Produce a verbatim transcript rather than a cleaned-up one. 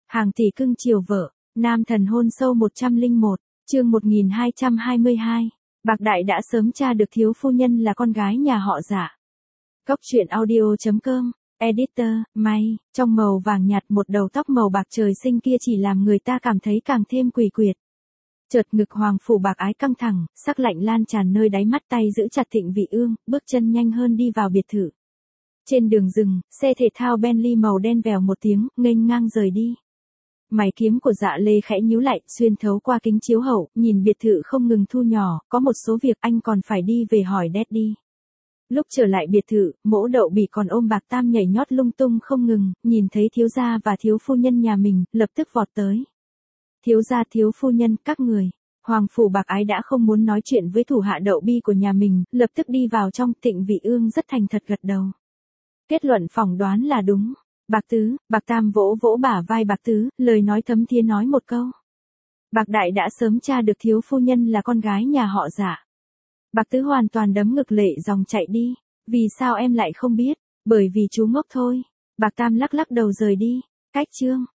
Hàng tỷ cưng chiều vợ, nam thần hôn sâu một trăm lẻ một, chương một nghìn hai trăm hai mươi hai. Bạc Đại đã sớm tra được thiếu phu nhân là con gái nhà họ Dạ. Cốc truyện audio chấm com, editor, May, trong màu vàng nhạt một đầu tóc màu bạc trời sinh kia chỉ làm người ta cảm thấy càng thêm quỷ quyệt. Chợt ngực hoàng phủ bạc ái căng thẳng, sắc lạnh lan tràn nơi đáy mắt, tay giữ chặt Thịnh Vị Ương, bước chân nhanh hơn đi vào biệt thự. Trên đường rừng, xe thể thao Bentley màu đen vèo một tiếng, nghênh ngang rời đi. Mày kiếm của Dạ Lê khẽ nhíu lại, xuyên thấu qua kính chiếu hậu, nhìn biệt thự không ngừng thu nhỏ, có một số việc anh còn phải đi về hỏi Daddy. Lúc trở lại biệt thự, Mỗ Đậu Bỉ còn ôm Bạc Tam nhảy nhót lung tung không ngừng, nhìn thấy thiếu gia và thiếu phu nhân nhà mình, lập tức vọt tới. Thiếu gia thiếu phu nhân, các người. Hoàng phủ bạc ái đã không muốn nói chuyện với thủ hạ Đậu Bi của nhà mình, lập tức đi vào trong. Thịnh Vị Ương rất thành thật gật đầu. Kết luận phỏng đoán là đúng. Bạc Tứ, Bạc Tam vỗ vỗ bả vai Bạc Tứ, lời nói thấm thía nói một câu. Bạc Đại đã sớm tra được thiếu phu nhân là con gái nhà họ Dạ. Bạc Tứ hoàn toàn đấm ngực lệ dòng chạy đi. Vì sao em lại không biết? Bởi vì chú ngốc thôi. Bạc Tam lắc lắc đầu rời đi. Cách chương.